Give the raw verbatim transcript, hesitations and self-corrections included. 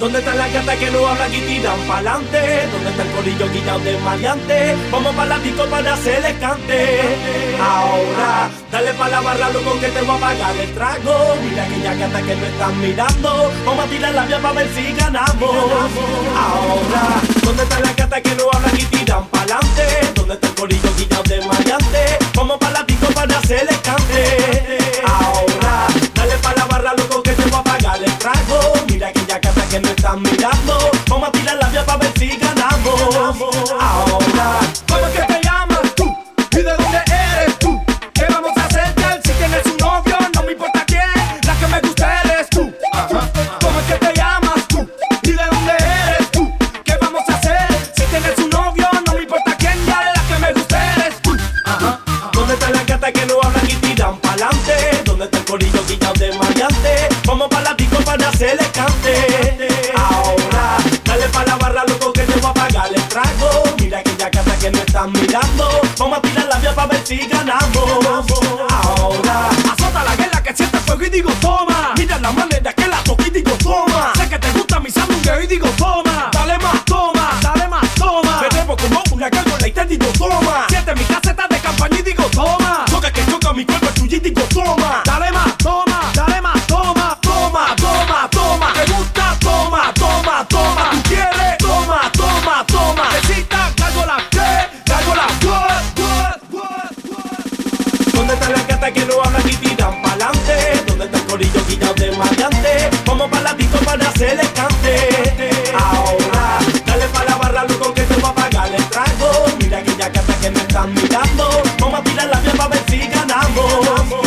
¿Dónde están las gatas que no hablan y tiran pa'lante? ¿Dónde está el corillo guillado de maleante? Vamos pa' la disco para hacerle cante. Ahora, dale pa' la barra, loco, que te voy a pagar el trago. Mira aquellas gatas que no están mirando. Vamos a tirar la vía pa' ver si ganamos. Ahora, ¿dónde están las gatas que no hablan y tiran pa'lante? ¿Dónde está el corillo guillado de maleante? Vamos pa' la disco para hacerle cante. Ahora, dale pa' la barra, loco, que te voy a pagar el trago. Mira aquellas gatas que no están mirando. Vamos a tirar la vía pa' ver si ganamos. Ahora, ¿cómo es que te llamas tú? ¿Y de dónde eres tú? ¿Qué vamos a hacer, girl? Si tienes un novio, no me importa quién. La que me gusta eres tú. Ajá. ¿Cómo es que te llamas tú? ¿Y de dónde eres tú? ¿Qué vamos a hacer? Si tienes un novio, no me importa quién, girl. La que me gusta eres tú. Ajá. ¿dónde están las gatas que no hablan y tiran pa'lante? ¿Dónde está el corillo guillado de maleante? Vamos pa' la disco para hacerle cante. Ahora, dale pa' la barra, loco, que te voy a pagar el trago. Mira aquellas gatas que no están mirando. Vamos a tirar la vía pa' ver si ganamos. Ahora, azota la guerra que siente fuego y digo toma. Mira la manera que la toco y digo toma. Sé que te gusta mi sándwich y digo toma. Dale más, toma, dale más, toma. Me debo como una gárgola y te digo toma. Siente mi caseta de campaña y digo toma. Choca que choca mi cuerpo tuyo y digo toma. Dale más, toma, dale más, toma. Toma, toma, toma. ¿Te gusta? Toma, toma, toma. ¿Tú quieres? Toma, toma, toma. Necesita gárgola, ¿qué? Gárgola, what, what, what, what. ¿dónde están las gatas que no hablan y tiran pa'lante? ¿Dónde está el corillo guillado de maleante? Vamos pa' la disco para hacerle cante. Ahora, dale pa' la barra, loco, que te voy a pagar el trago. Mira aquellas gatas que me están mirando. Vamos a tirar la vía pa' ver si ganamos.